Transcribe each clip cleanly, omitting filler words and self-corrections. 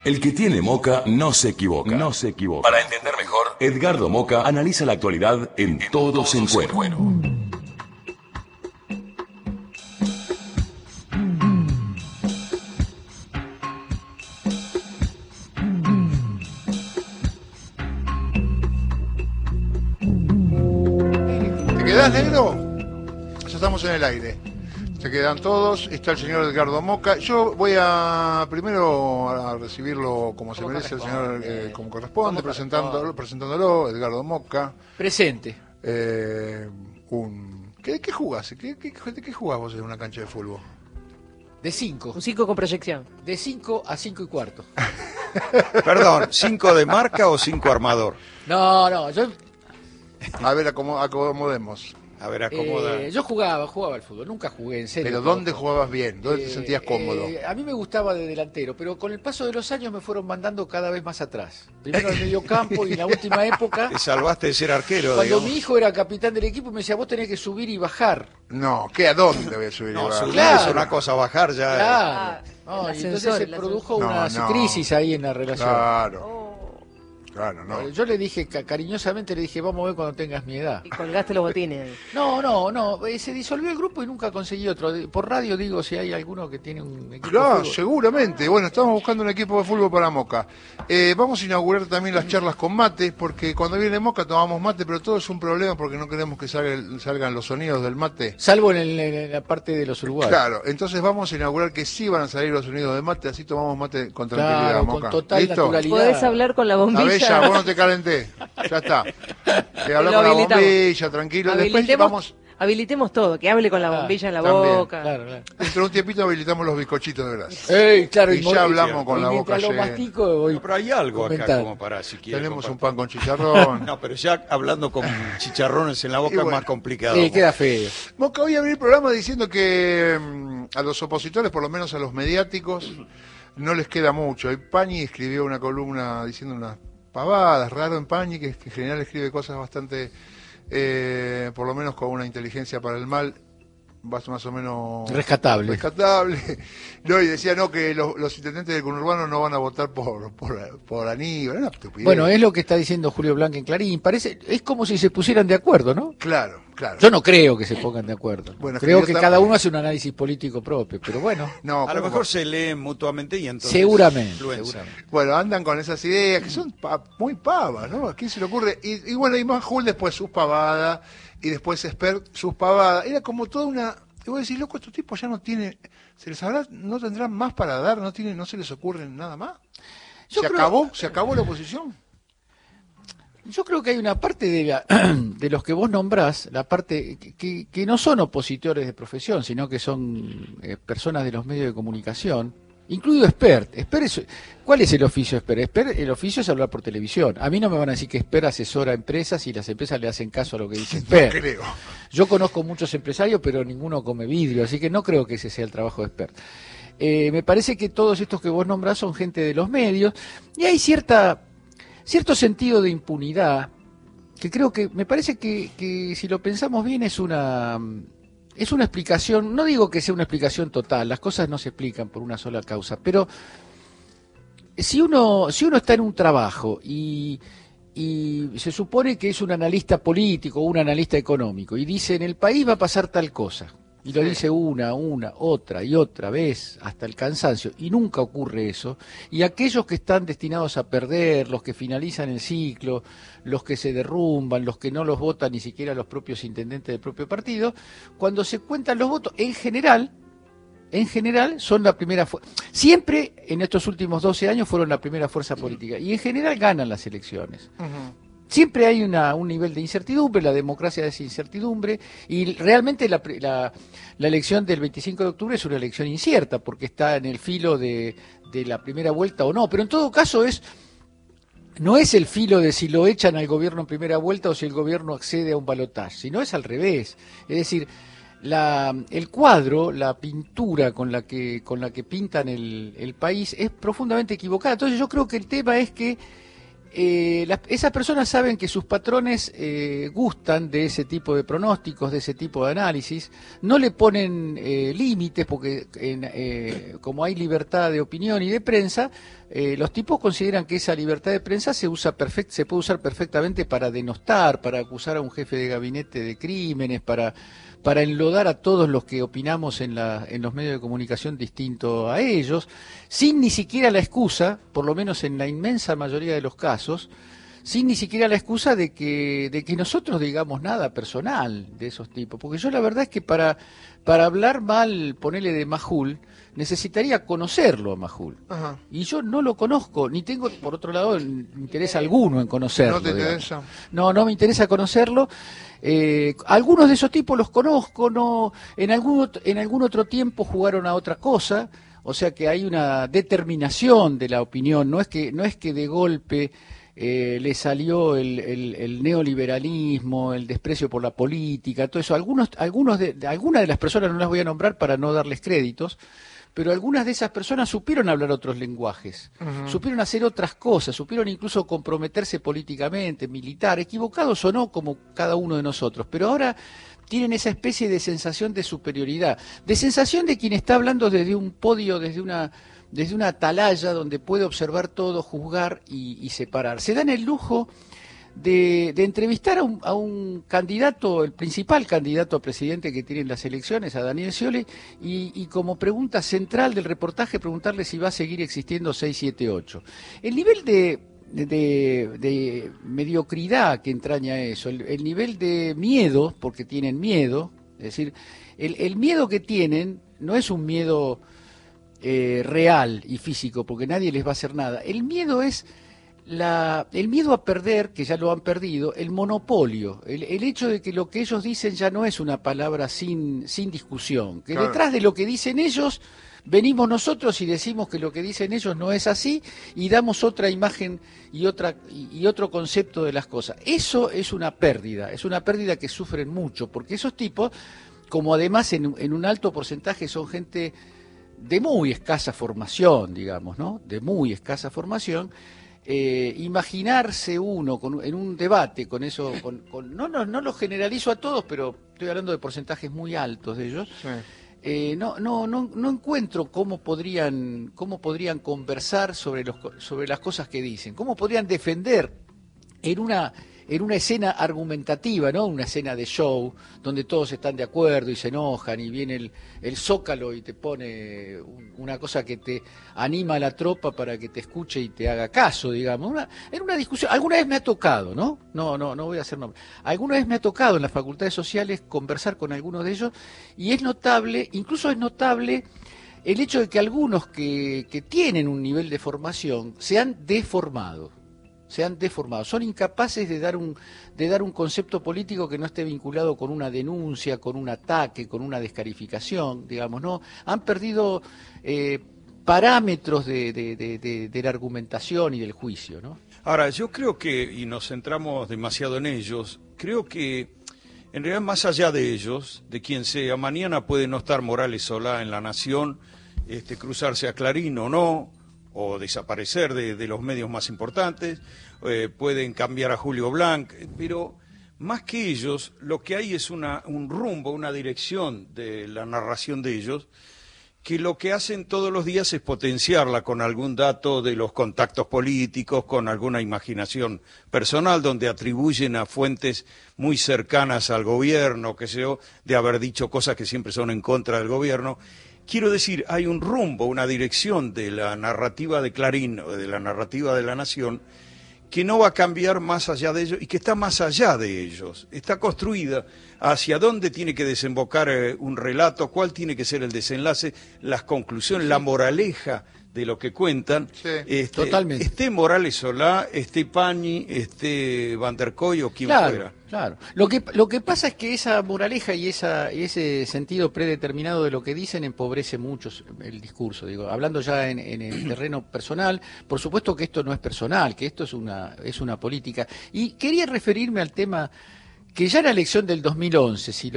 El que tiene Moca no se equivoca. No se equivoca. Para entender mejor, Edgardo Moca analiza la actualidad en Todos en Cuero. ¿Te quedás, negro? Ya estamos en el aire. Se quedan todos, está el señor Edgardo Moca. Yo voy a primero a recibirlo como se merece el señor, como corresponde, presentándolo, Edgardo Moca. Presente. ¿Qué jugás? ¿De qué jugás vos en una cancha de fútbol? De 5. Un 5 con proyección. De 5 a 5 y cuarto. Perdón, ¿5 de marca o 5 armador? No, yo... A ver, acomodemos. A ver, acomoda. Yo jugaba al fútbol, nunca jugué en serio. ¿Pero dónde jugabas bien? ¿Dónde te sentías cómodo? A mí me gustaba de delantero, pero con el paso de los años me fueron mandando cada vez más atrás. Primero al medio campo y en la última época... Te salvaste de ser arquero, Cuando digamos. mi hijo era capitán del equipo me decía, vos tenés que subir y bajar. No, ¿a dónde voy a subir? No, subir Claro. es una cosa, bajar ya. Claro. No, el y entonces ascensor, se el produjo ascensor. una No. crisis ahí en la relación. Claro, no. Yo le dije, cariñosamente le dije, vamos a ver cuando tengas mi edad. Y colgaste los botines. No, se disolvió el grupo y nunca conseguí otro. Por radio digo si hay alguno que tiene un equipo de Claro, fútbol. seguramente. Bueno, estamos buscando un equipo de fútbol para Moca. Vamos a inaugurar también las charlas con mate, porque cuando viene Moca tomamos mate, pero todo es un problema porque no queremos que salgan los sonidos del mate. Salvo en la parte de los uruguayos. Claro, entonces vamos a inaugurar que sí van a salir los sonidos de mate, así tomamos mate con tranquilidad, Claro, Moca. con total ¿Listo? naturalidad. Podés hablar con la La bombilla. bella, vos no te calenté. Ya está. Te habla Lo con la habilitamos. bombilla, tranquilo. Después vamos, Habilitemos todo, que hable con la bombilla en la también, boca. Claro. dentro de un tiempito habilitamos los bizcochitos de verdad. Claro, Y ya hablamos con la boca mientras lo llena. mastico voy No, pero hay algo acá comentando. como para si quieres. Tenemos un compartir. pan con chicharrón. No, pero ya hablando con chicharrones en la boca Y bueno. es más complicado. Sí, queda feo. Moca, voy a abrir el programa diciendo que a los opositores, por lo menos a los mediáticos, no les queda mucho. Y Pañi escribió una columna diciendo unas pavadas, raro en Pañi, que en general escribe cosas bastante, por lo menos con una inteligencia para el mal, más o menos Rescatable. No, y decía que los intendentes del conurbano no van a votar por Aníbal, una estupidez. Bueno, es lo que está diciendo Julio Blanc en Clarín. Es como si se pusieran de acuerdo, ¿no? Claro. Yo no creo que se pongan de acuerdo. Bueno, creo yo que también. cada uno hace un análisis político propio, pero bueno, No, A lo ¿cómo mejor va? se leen mutuamente y entonces seguramente. influencian. Bueno, andan con esas ideas que son muy pavas, ¿no? ¿A quién se le ocurre? Y bueno, y Majul después sus pavadas, y después Espert sus pavadas. Era como toda una... Y vos decís, loco, estos tipos ya no tienen... no tendrán más para dar, no se les ocurre nada más. Yo ¿Se acabó la oposición? Yo creo que hay una parte de los que vos nombrás, la parte que no son opositores de profesión, sino que son personas de los medios de comunicación, incluido Espert. ¿Cuál es el oficio de Espert? El oficio es hablar por televisión. A mí no me van a decir que Espert asesora a empresas y las empresas le hacen caso a lo que dice Espert. No creo. Yo conozco muchos empresarios, pero ninguno come vidrio, así que no creo que ese sea el trabajo de Espert. Me parece que todos estos que vos nombrás son gente de los medios, y hay cierto sentido de impunidad, que creo que, me parece que si lo pensamos bien es una explicación, no digo que sea una explicación total, las cosas no se explican por una sola causa, pero si uno está en un trabajo y se supone que es un analista político o un analista económico y dice en el país va a pasar tal cosa, y lo dice una, otra y otra vez hasta el cansancio, y nunca ocurre eso, y aquellos que están destinados a perder, los que finalizan el ciclo, los que se derrumban, los que no los votan ni siquiera los propios intendentes del propio partido, cuando se cuentan los votos, en general son la primera fuerza. Siempre en estos últimos 12 años fueron la primera fuerza política, y en general ganan las elecciones. Siempre hay un nivel de incertidumbre, la democracia es incertidumbre, y realmente la elección del 25 de octubre es una elección incierta, porque está en el filo de la primera vuelta o no, pero en todo caso no es el filo de si lo echan al gobierno en primera vuelta o si el gobierno accede a un balotaje, sino es al revés. Es decir, el cuadro, la pintura con la que pintan el país es profundamente equivocada. Entonces yo creo que el tema es que esas personas saben que sus patrones gustan de ese tipo de pronósticos, de ese tipo de análisis, no le ponen límites porque como hay libertad de opinión y de prensa, Los tipos consideran que esa libertad de prensa se puede usar perfectamente para denostar, para acusar a un jefe de gabinete de crímenes, para enlodar a todos los que opinamos en los medios de comunicación distinto a ellos, sin ni siquiera la excusa, por lo menos en la inmensa mayoría de los casos, sin ni siquiera la excusa de que nosotros digamos nada personal de esos tipos. Porque yo la verdad es que para hablar mal, ponerle de Majul, necesitaría conocerlo a Majul. Ajá. Y yo no lo conozco, ni tengo, por otro lado, interés alguno en conocerlo. ¿No te digamos. interesa? No me interesa conocerlo. Algunos de esos tipos los conozco, no, en algún otro tiempo jugaron a otra cosa, o sea que hay una determinación de la opinión, no es que de golpe le salió el neoliberalismo, el desprecio por la política, todo eso. Algunas de las personas, no las voy a nombrar para no darles créditos, pero algunas de esas personas supieron hablar otros lenguajes, supieron hacer otras cosas, supieron incluso comprometerse políticamente, militar, equivocados o no, como cada uno de nosotros, pero ahora tienen esa especie de sensación de superioridad, de sensación de quien está hablando desde un podio, desde una atalaya donde puede observar todo, juzgar y separar. Se dan el lujo de entrevistar a un candidato, el principal candidato a presidente que tienen las elecciones, a Daniel Scioli, y como pregunta central del reportaje, preguntarle si va a seguir existiendo 678. El nivel de mediocridad que entraña eso, el nivel de miedo, porque tienen miedo, es decir, el miedo que tienen no es un miedo real y físico, porque nadie les va a hacer nada. El miedo es el miedo a perder, que ya lo han perdido, el monopolio, el hecho de que lo que ellos dicen ya no es una palabra sin discusión, que detrás de lo que dicen ellos venimos nosotros y decimos que lo que dicen ellos no es así y damos otra imagen y otro concepto de las cosas. Eso es una pérdida que sufren mucho, porque esos tipos, como además en un alto porcentaje son gente de muy escasa formación, digamos, ¿no? De muy escasa formación. Imaginarse uno en un debate con eso, no lo generalizo a todos, pero estoy hablando de porcentajes muy altos de ellos. Sí. No encuentro cómo podrían conversar sobre las cosas que dicen, cómo podrían defender en una escena argumentativa, ¿no? Una escena de show, donde todos están de acuerdo y se enojan, y viene el Zócalo y te pone una cosa que te anima a la tropa para que te escuche y te haga caso, digamos. En una discusión, alguna vez me ha tocado, ¿no? No voy a hacer nombre. Alguna vez me ha tocado en las facultades sociales conversar con algunos de ellos, y incluso es notable el hecho de que algunos que tienen un nivel de formación se han deformado, son incapaces de dar un concepto político que no esté vinculado con una denuncia, con un ataque, con una descalificación, digamos, ¿no? Han perdido parámetros de la argumentación y del juicio, ¿no? Ahora, yo creo que, y nos centramos demasiado en ellos, creo que en realidad más allá de ellos, de quien sea, mañana puede no estar Morales Solá en La Nación, cruzarse a Clarín o no, o desaparecer de los medios más importantes, pueden cambiar a Julio Blanc, pero más que ellos, lo que hay es un rumbo, una dirección de la narración de ellos, que lo que hacen todos los días es potenciarla con algún dato de los contactos políticos, con alguna imaginación personal, donde atribuyen a fuentes muy cercanas al gobierno, qué sé yo, de haber dicho cosas que siempre son en contra del gobierno. Quiero decir, hay un rumbo, una dirección de la narrativa de Clarín o de la narrativa de La Nación que no va a cambiar más allá de ellos y que está más allá de ellos. Está construida hacia dónde tiene que desembocar un relato, cuál tiene que ser el desenlace, las conclusiones, la moraleja de lo que cuentan. Sí, totalmente. Esté Morales Solá, esté Pañi, esté Van der Koy o quien fuera. Claro. Lo que pasa es que esa moraleja y ese sentido predeterminado de lo que dicen empobrece mucho el discurso. Digo, hablando ya en el terreno personal, por supuesto que esto no es personal, que esto es una política. Y quería referirme al tema que ya en la elección del 2011, si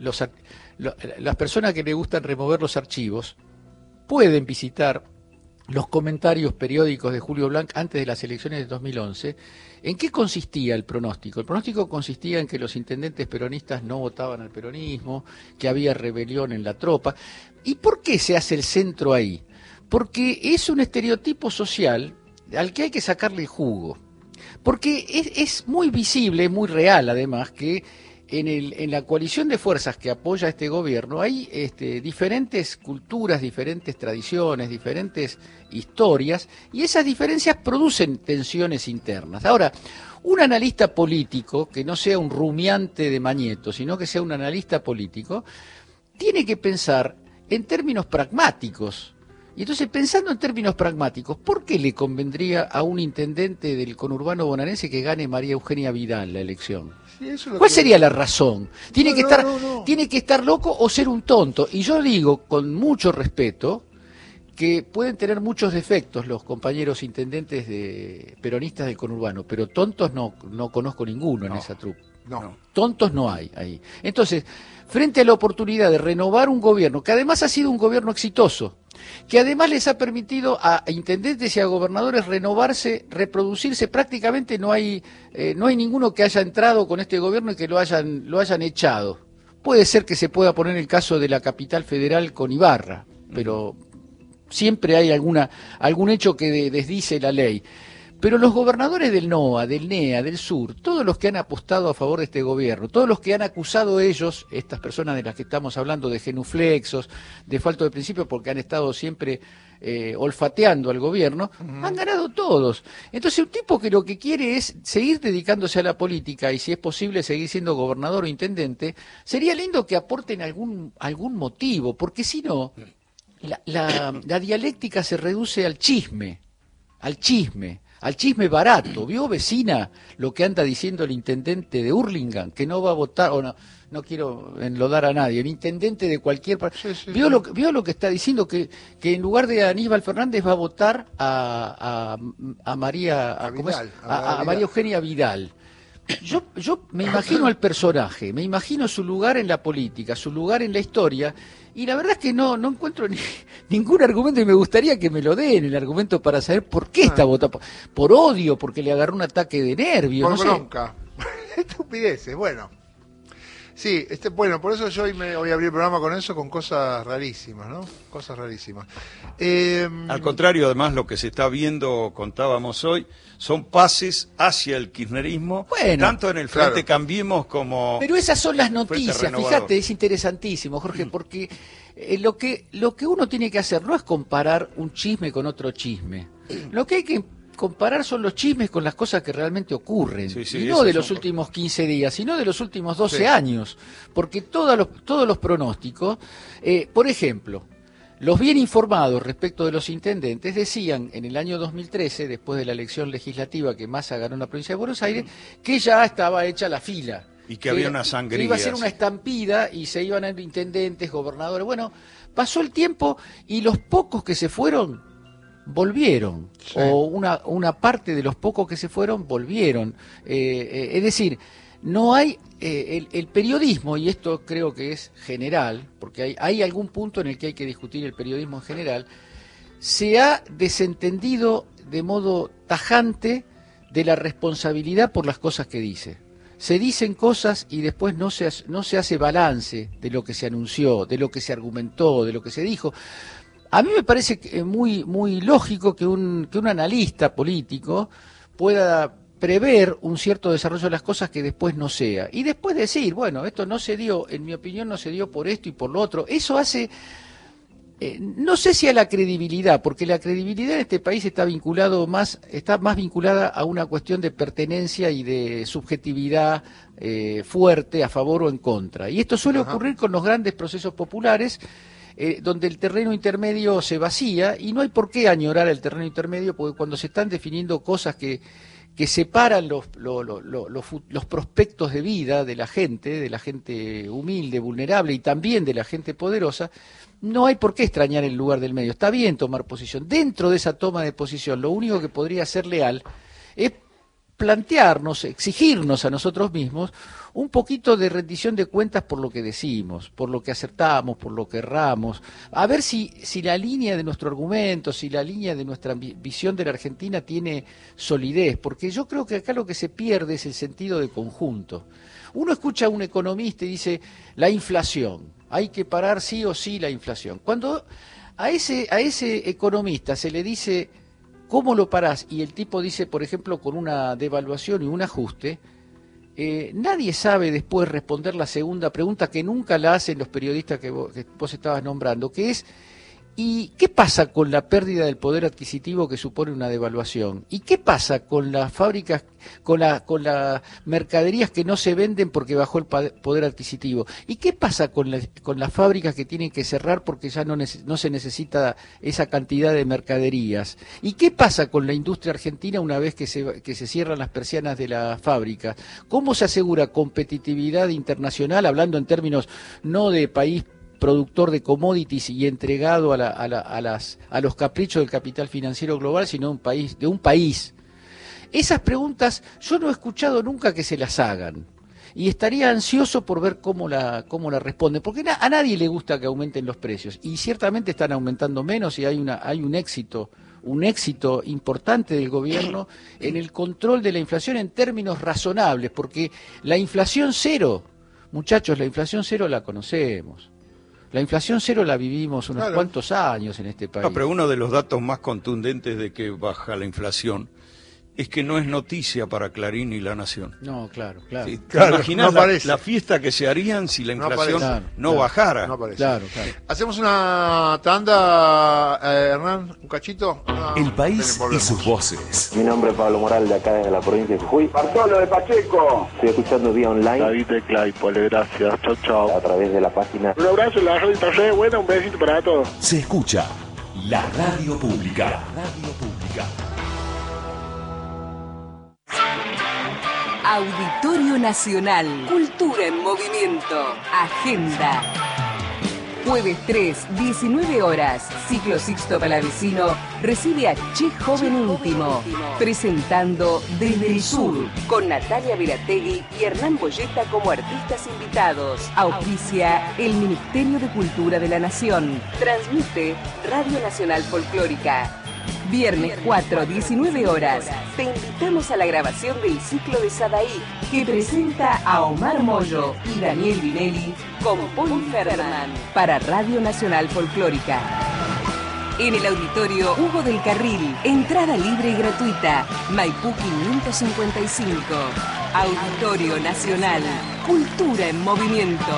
las personas que le gustan remover los archivos pueden visitar los comentarios periódicos de Julio Blanc antes de las elecciones de 2011, ¿en qué consistía el pronóstico? El pronóstico consistía en que los intendentes peronistas no votaban al peronismo, que había rebelión en la tropa. ¿Y por qué se hace el centro ahí? porque es un estereotipo social al que hay que sacarle jugo. Porque es muy visible, muy real además, que en la coalición de fuerzas que apoya a este gobierno hay diferentes culturas, diferentes tradiciones, diferentes historias, y esas diferencias producen tensiones internas. Ahora, un analista político, que no sea un rumiante de Mañeto, sino que sea un analista político, tiene que pensar en términos pragmáticos. Y entonces, pensando en términos pragmáticos, ¿por qué le convendría a un intendente del conurbano bonaerense que gane María Eugenia Vidal la elección? Sí, eso es lo ¿Cuál que- sería la razón? Tiene que estar, no. tiene que estar loco o ser un tonto. Y yo digo con mucho respeto que pueden tener muchos defectos los compañeros intendentes peronistas del conurbano, pero tontos no conozco ninguno en esa trupe. No. Tontos no hay ahí. Entonces, frente a la oportunidad de renovar un gobierno, que además ha sido un gobierno exitoso, que además les ha permitido a intendentes y a gobernadores renovarse, reproducirse, prácticamente no hay ninguno que haya entrado con este gobierno y que lo hayan echado. Puede ser que se pueda poner el caso de la capital federal con Ibarra, pero siempre hay algún hecho que desdice la ley. Pero los gobernadores del NOA, del NEA, del Sur, todos los que han apostado a favor de este gobierno, todos los que han acusado ellos, estas personas de las que estamos hablando, de genuflexos, de falto de principio, porque han estado siempre olfateando al gobierno, han ganado todos. Entonces, un tipo que lo que quiere es seguir dedicándose a la política y, si es posible, seguir siendo gobernador o intendente, sería lindo que aporten algún motivo, porque si no, la dialéctica se reduce al chisme barato. ¿Vio, vecina, lo que anda diciendo el intendente de Hurlingham, que no va a votar, o no quiero enlodar a nadie, el intendente de cualquier Sí, sí, ¿Vio sí. vio lo que está diciendo, que en lugar de Aníbal Fernández va a votar a María, A ¿cómo es? Vidal, A María Eugenia Vidal? Yo me imagino al personaje, me imagino su lugar en la política, su lugar en la historia, y la verdad es que no encuentro ningún argumento, y me gustaría que me lo den, el argumento para saber por qué está votando. Por odio, porque le agarró un ataque de nervios, Por no sé. bronca. Estupideces, bueno. Sí, bueno, por eso yo hoy voy a abrir el programa con eso, con cosas rarísimas, ¿no? Cosas rarísimas. Al contrario, además, lo que se está viendo, contábamos hoy, son pases hacia el kirchnerismo, Bueno, tanto en el Frente claro. Cambiemos como... Pero esas son las Frente noticias, Renovador. fíjate, es interesantísimo, Jorge, porque lo que uno tiene que hacer no es comparar un chisme con otro chisme. Lo que hay que comparar son los chismes con las cosas que realmente ocurren, Sí, sí, y no esos de los son- últimos 15 días, sino de los últimos 12 Sí. años, porque todos los pronósticos, por ejemplo, los bien informados respecto de los intendentes decían en el año 2013, después de la elección legislativa que Massa ganó en la provincia de Buenos Aires, que ya estaba hecha la fila. Y que había era- una que sangría. iba a ser una estampida y se iban a ir intendentes, gobernadores. Bueno, pasó el tiempo y los pocos que se fueron volvieron, Sí. o una parte de los pocos que se fueron volvieron. Es decir, no hay el periodismo, y esto creo que es general, porque hay algún punto en el que hay que discutir el periodismo en general, se ha desentendido de modo tajante de la responsabilidad por las cosas que dice. Se dicen cosas y después no se hace balance de lo que se anunció, de lo que se argumentó, de lo que se dijo. A mí me parece muy lógico que un analista político pueda prever un cierto desarrollo de las cosas que después no sea. Y después decir, bueno, esto no se dio, en mi opinión no se dio por esto y por lo otro. Eso hace, no sé si a la credibilidad, porque la credibilidad en este país está más vinculada a una cuestión de pertenencia y de subjetividad fuerte a favor o en contra. Y esto suele ocurrir con los grandes procesos populares, donde el terreno intermedio se vacía, y no hay por qué añorar el terreno intermedio, porque cuando se están definiendo cosas que separan los prospectos de vida de la gente humilde, vulnerable, y también de la gente poderosa, no hay por qué extrañar el lugar del medio. Está bien tomar posición. Dentro de esa toma de posición, lo único que podría ser leal es plantearnos, exigirnos a nosotros mismos un poquito de rendición de cuentas por lo que decimos, por lo que acertamos, por lo que erramos, a ver si la línea de nuestro argumento, si la línea de nuestra visión de la Argentina tiene solidez, porque yo creo que acá lo que se pierde es el sentido de conjunto. Uno escucha a un economista y dice, la inflación, hay que parar sí o sí la inflación. Cuando a ese economista se le dice cómo lo parás y el tipo dice, por ejemplo, con una devaluación y un ajuste, nadie sabe después responder la segunda pregunta que nunca la hacen los periodistas que vos estabas nombrando, que es: ¿y qué pasa con la pérdida del poder adquisitivo que supone una devaluación? ¿Y qué pasa con las fábricas, con las mercaderías que no se venden porque bajó el poder adquisitivo? ¿Y qué pasa con las fábricas que tienen que cerrar porque ya no se necesita esa cantidad de mercaderías? ¿Y qué pasa con la industria argentina una vez que se cierran las persianas de la fábrica? ¿Cómo se asegura competitividad internacional, hablando en términos no de país productor de commodities y entregado a los caprichos del capital financiero global, sino de un país? Esas preguntas yo no he escuchado nunca que se las hagan, y estaría ansioso por ver cómo la responden, porque a nadie le gusta que aumenten los precios, y ciertamente están aumentando menos, y hay un éxito importante del gobierno en el control de la inflación en términos razonables, porque la inflación cero, muchachos, la inflación cero la conocemos. La inflación cero la vivimos unos cuantos años en este país. No, pero uno de los datos más contundentes de que baja la inflación es que no es noticia para Clarín y La Nación. No, claro. Sí, Claro, imaginás no la fiesta que se harían si la inflación no aparece. bajara? No aparece. Claro. Hacemos una tanda, Hernán, un cachito. El país y sus voces. Mi nombre es Pablo Moral, de acá desde la provincia de Jujuy. Bartolo de Pacheco. Estoy escuchando vía online. David de Claypole, gracias. Chau, chau. A través de la página. Un abrazo, la radio está re buena, un besito para todos. Se escucha la radio pública. La radio pública. Auditorio Nacional. Cultura en movimiento. Agenda. Jueves 3, 19 horas. Ciclo Sixto Palavecino recibe a Che Joven Íntimo. Presentando Desde el Sur. Con Natalia Verategui y Hernán Boyeta como artistas invitados. Auspicia el Ministerio de Cultura de la Nación. Transmite Radio Nacional Folclórica. Viernes 4, 19 horas. Te invitamos a la grabación del ciclo de Sadaí, que presenta a Omar Moyo y Daniel Vinelli con Paul Ferman para Radio Nacional Folclórica. En el auditorio Hugo del Carril, entrada libre y gratuita, Maipú 555. Auditorio Nacional, Cultura en Movimiento.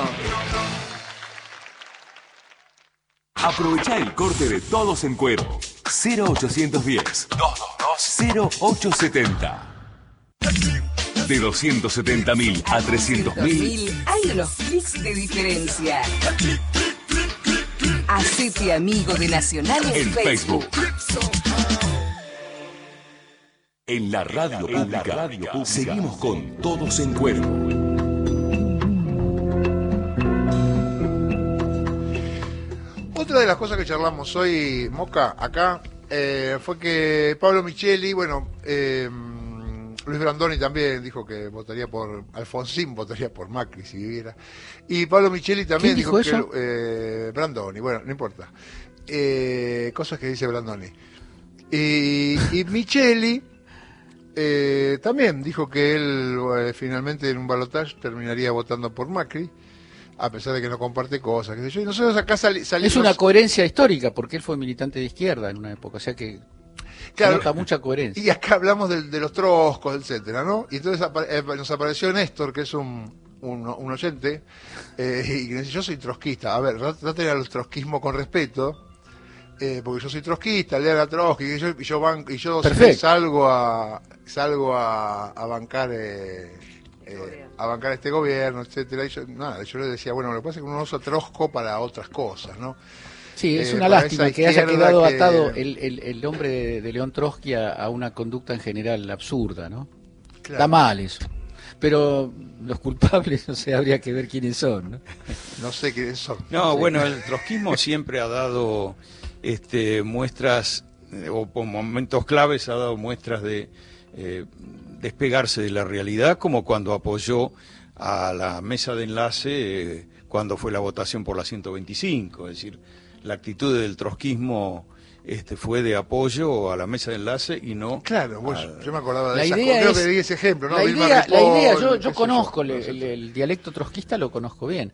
Aprovecha el corte de Todos en Cuero. 0810 222 0870. De 270.000 a 300.000 hay unos clics de diferencia. Hacete amigo de Nacional en Facebook. En la radio pública seguimos con Todos en Cuero. Otra de las cosas que charlamos hoy, Moca, acá, fue que Pablo Micheli, Luis Brandoni también dijo que votaría por Alfonsín, votaría por Macri si viviera. Y Pablo Micheli también dijo dijo que Brandoni, bueno, no importa. Cosas que dice Brandoni. Y Micheli también dijo que él finalmente en un balotaje terminaría votando por Macri, a pesar de que no comparte cosas, qué sé yo. Y nosotros acá salimos... Es una coherencia histórica, porque él fue militante de izquierda en una época, o sea que claro, nota mucha coherencia. Y acá hablamos de los troscos, etcétera, ¿no? Y entonces nos apareció Néstor, que es un oyente, y que dice: yo soy trotskista. A ver, traten al trotskismo con respeto, porque yo soy trotskista, lean a Trotsky, y yo salgo a bancar... a bancar este gobierno, etcétera. Y yo le decía, bueno, lo que pasa es que uno usa Trotsko para otras cosas, ¿no? Sí, es una lástima que haya quedado atado el nombre de León Trotsky a una conducta en general absurda, ¿no? Claro. Está mal eso. Pero los culpables, no sé, habría que ver quiénes son, ¿no? No sé quiénes son. No, bueno, el trotskismo siempre ha dado muestras, o por momentos claves ha dado muestras de despegarse de la realidad, como cuando apoyó a la mesa de enlace cuando fue la votación por la 125, es decir, la actitud del trotskismo fue de apoyo a la mesa de enlace y no... Claro, yo me acordaba de la esa idea creo es, que di ese ejemplo, ¿no? La idea, yo conozco el dialecto trotskista, lo conozco bien.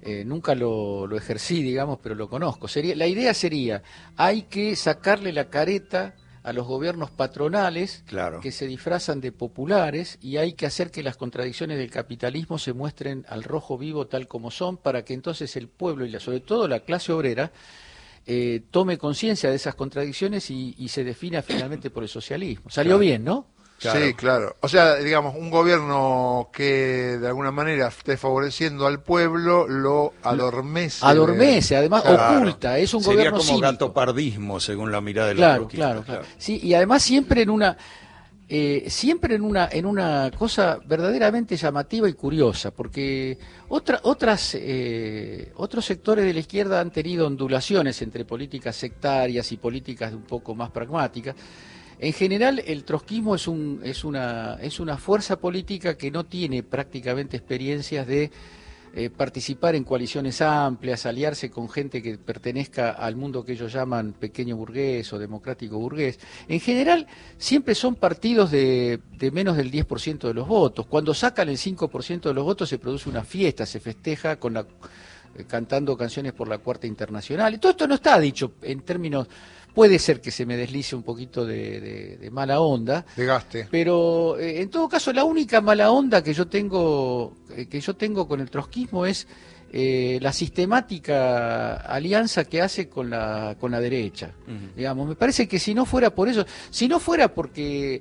Nunca lo ejercí, digamos, pero lo conozco. La idea sería, hay que sacarle la careta a los gobiernos patronales Claro. que se disfrazan de populares, y hay que hacer que las contradicciones del capitalismo se muestren al rojo vivo tal como son, para que entonces el pueblo y sobre todo la clase obrera tome conciencia de esas contradicciones y se defina finalmente por el socialismo. Salió bien, ¿no? Claro. Sí, claro. O sea, digamos, un gobierno que de alguna manera esté favoreciendo al pueblo lo adormece. Adormece, además Claro. oculta, es un Sería gobierno como cínico. gatopardismo, según la mirada de los Claro, trotskistas, claro. Sí, y además siempre en una cosa verdaderamente llamativa y curiosa, porque otros sectores de la izquierda han tenido ondulaciones entre políticas sectarias y políticas un poco más pragmáticas. En general, el trotskismo es una fuerza política que no tiene prácticamente experiencias de participar en coaliciones amplias, aliarse con gente que pertenezca al mundo que ellos llaman pequeño burgués o democrático burgués. En general, siempre son partidos de menos del 10% de los votos. Cuando sacan el 5% de los votos se produce una fiesta, se festeja cantando canciones por la Cuarta Internacional. Y todo esto no está dicho en términos... Puede ser que se me deslice un poquito de mala onda, De gaste. pero en todo caso la única mala onda que yo tengo con el trotskismo es la sistemática alianza que hace con la derecha. Digamos, me parece que si no fuera por eso, si no fuera porque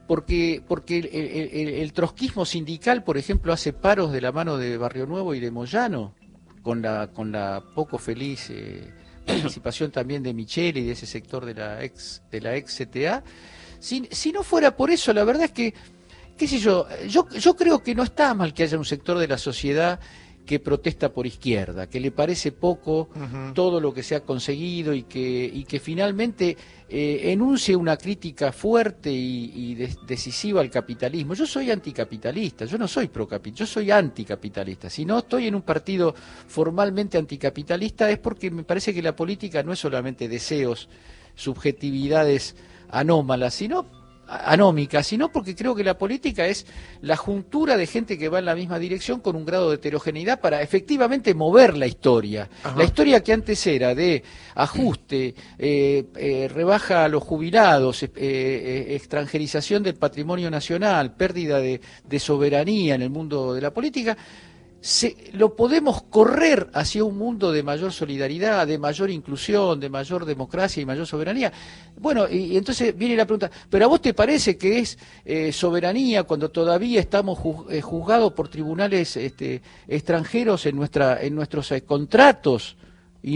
el trotskismo sindical, por ejemplo, hace paros de la mano de Barrio Nuevo y de Moyano, con la poco feliz participación también de Michel y de ese sector de la ex CTA. Si no fuera por eso, la verdad es que, qué sé yo creo que no está mal que haya un sector de la sociedad que protesta por izquierda, que le parece poco todo lo que se ha conseguido y que finalmente enuncie una crítica fuerte y decisiva al capitalismo. Yo soy anticapitalista, yo no soy procapitalista, yo soy anticapitalista. Si no estoy en un partido formalmente anticapitalista es porque me parece que la política no es solamente deseos, subjetividades anómalas, anómicas, sino porque creo que la política es la juntura de gente que va en la misma dirección con un grado de heterogeneidad para efectivamente mover la historia. La historia que antes era de ajuste, rebaja a los jubilados, extranjerización del patrimonio nacional, pérdida de soberanía en el mundo de la política, lo podemos correr hacia un mundo de mayor solidaridad, de mayor inclusión, de mayor democracia y mayor soberanía. Bueno, y entonces viene la pregunta, ¿pero a vos te parece que es soberanía cuando todavía estamos juzgados por tribunales extranjeros en nuestros contratos? Y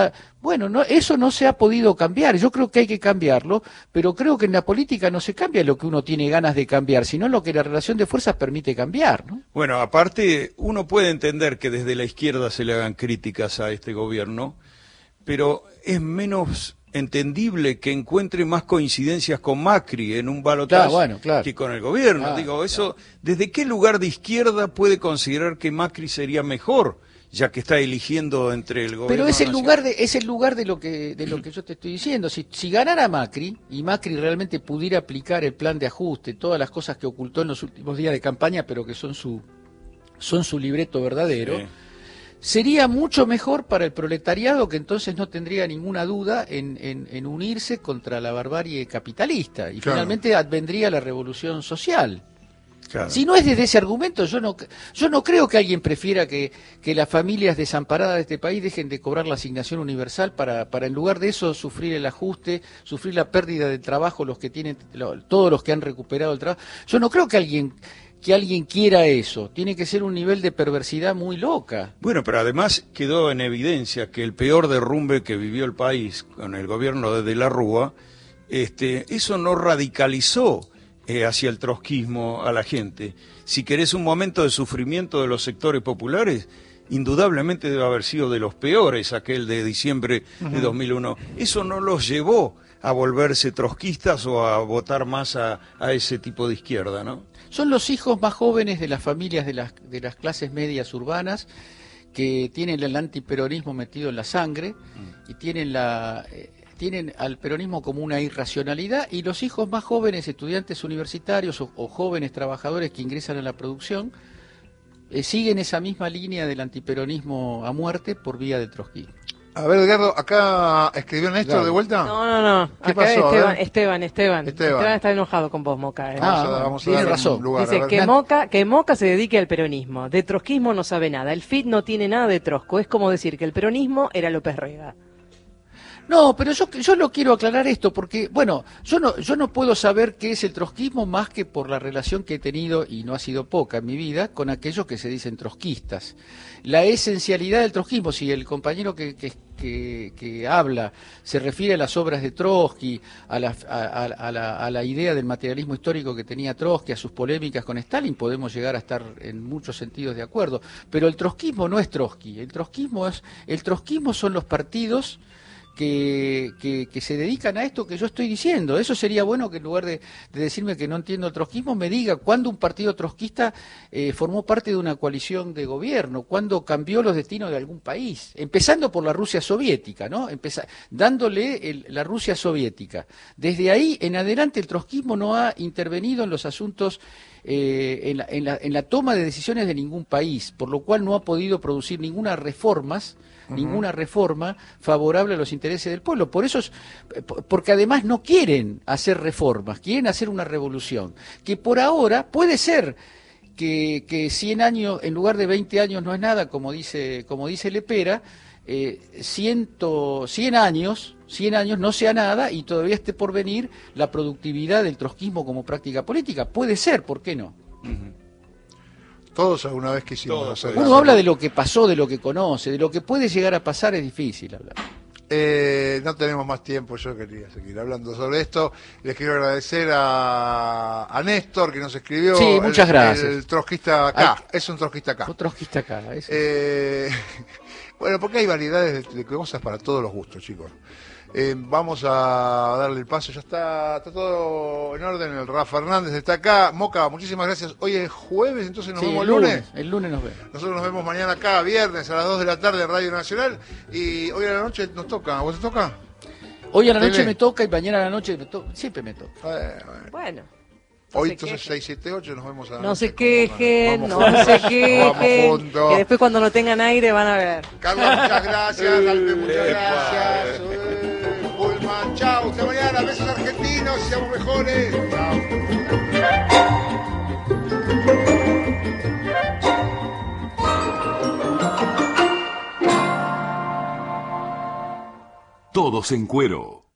eso no se ha podido cambiar. Yo creo que hay que cambiarlo, pero creo que en la política no se cambia lo que uno tiene ganas de cambiar, sino lo que la relación de fuerzas permite cambiar, ¿no? Bueno, aparte, uno puede entender que desde la izquierda se le hagan críticas a este gobierno, pero es menos entendible que encuentre más coincidencias con Macri en un balotaje que con el gobierno. ¿Desde qué lugar de izquierda puede considerar que Macri sería mejor, ya que está eligiendo entre el gobierno? Pero es el lugar de lo que yo te estoy diciendo. Si ganara Macri y Macri realmente pudiera aplicar el plan de ajuste, todas las cosas que ocultó en los últimos días de campaña, pero que son su libreto verdadero, sería mucho mejor para el proletariado, que entonces no tendría ninguna duda en unirse contra la barbarie capitalista y finalmente advendría la revolución social. Claro. Si no es desde ese argumento, yo no creo que alguien prefiera que las familias desamparadas de este país dejen de cobrar la asignación universal para en lugar de eso sufrir el ajuste, sufrir la pérdida del trabajo, todos los que han recuperado el trabajo. Yo no creo que alguien quiera eso. Tiene que ser un nivel de perversidad muy loca. Bueno, pero además quedó en evidencia que el peor derrumbe que vivió el país con el gobierno de la Rúa, eso no radicalizó hacia el trotskismo a la gente. Si querés un momento de sufrimiento de los sectores populares, indudablemente debe haber sido de los peores aquel de diciembre de 2001. Eso no los llevó a volverse trotskistas o a votar más a ese tipo de izquierda, ¿no? Son los hijos más jóvenes de las familias de las clases medias urbanas que tienen el antiperonismo metido en la sangre y tienen al peronismo como una irracionalidad, y los hijos más jóvenes, estudiantes universitarios o jóvenes trabajadores que ingresan a la producción, siguen esa misma línea del antiperonismo a muerte por vía del trotskismo. A ver, Edgardo, acá escribió Néstor Claro. de vuelta. No. ¿Qué Acá pasó? A ver. Esteban Esteban. está enojado con vos, Moca. Vamos a tiene darle razón. un lugar, a Dice ver. que Moca se dedique al peronismo. De trotskismo no sabe nada. El FIT no tiene nada de trosco. Es como decir que el peronismo era López Rega. No, pero yo lo quiero aclarar esto porque, bueno, yo no puedo saber qué es el trotskismo más que por la relación que he tenido, y no ha sido poca en mi vida, con aquellos que se dicen trotskistas. La esencialidad del trotskismo, si el compañero que habla se refiere a las obras de Trotsky, a la idea del materialismo histórico que tenía Trotsky, a sus polémicas con Stalin, podemos llegar a estar en muchos sentidos de acuerdo. Pero el trotskismo no es Trotsky, el trotskismo son los partidos que se dedican a esto que yo estoy diciendo. Eso sería bueno que en lugar de decirme que no entiendo el trotskismo, me diga cuándo un partido trotskista formó parte de una coalición de gobierno, cuándo cambió los destinos de algún país, empezando por la Rusia soviética, ¿no? Dándole la Rusia soviética. Desde ahí en adelante el trotskismo no ha intervenido en los asuntos en la toma de decisiones de ningún país, por lo cual no ha podido producir ninguna reforma favorable a los intereses del pueblo. Por eso porque además no quieren hacer reformas, quieren hacer una revolución, que por ahora puede ser que 100 años, en lugar de 20 años no es nada, como dice Lepera, 100 años no sea nada y todavía esté por venir la productividad del trotskismo como práctica política. Puede ser, ¿por qué no? Todos alguna vez quisimos hacer eso. Uno habla de lo que pasó, de lo que conoce, de lo que puede llegar a pasar es difícil hablar. No tenemos más tiempo, yo quería seguir hablando sobre esto. Les quiero agradecer a Néstor que nos escribió. Sí, muchas gracias. El trotskista acá, es un trotskista acá. Un trotskista acá. Bueno, porque hay variedades de cosas para todos los gustos, chicos. Vamos a darle el paso, ya está todo en orden. El Rafa Hernández está acá. Moca, muchísimas gracias. Hoy es jueves, entonces nos vemos el lunes. El lunes nos vemos. Nosotros nos vemos mañana acá, viernes a las 2 de la tarde en Radio Nacional. Y hoy a la noche nos toca. ¿A vos te toca? Hoy a la noche Tele. me toca y mañana a la noche siempre me toca. Bueno. Hoy se entonces quejen. 6, 7, 8 nos vemos a la No noche. se quejen, Vamos no juntos. se quejen. Vamos juntos. Que después cuando no tengan aire van a ver. Carlos, muchas gracias. Alpe, muchas gracias. Pullman, chao. Hasta mañana. Besos argentinos. Seamos mejores. Chao. Todos en cuero.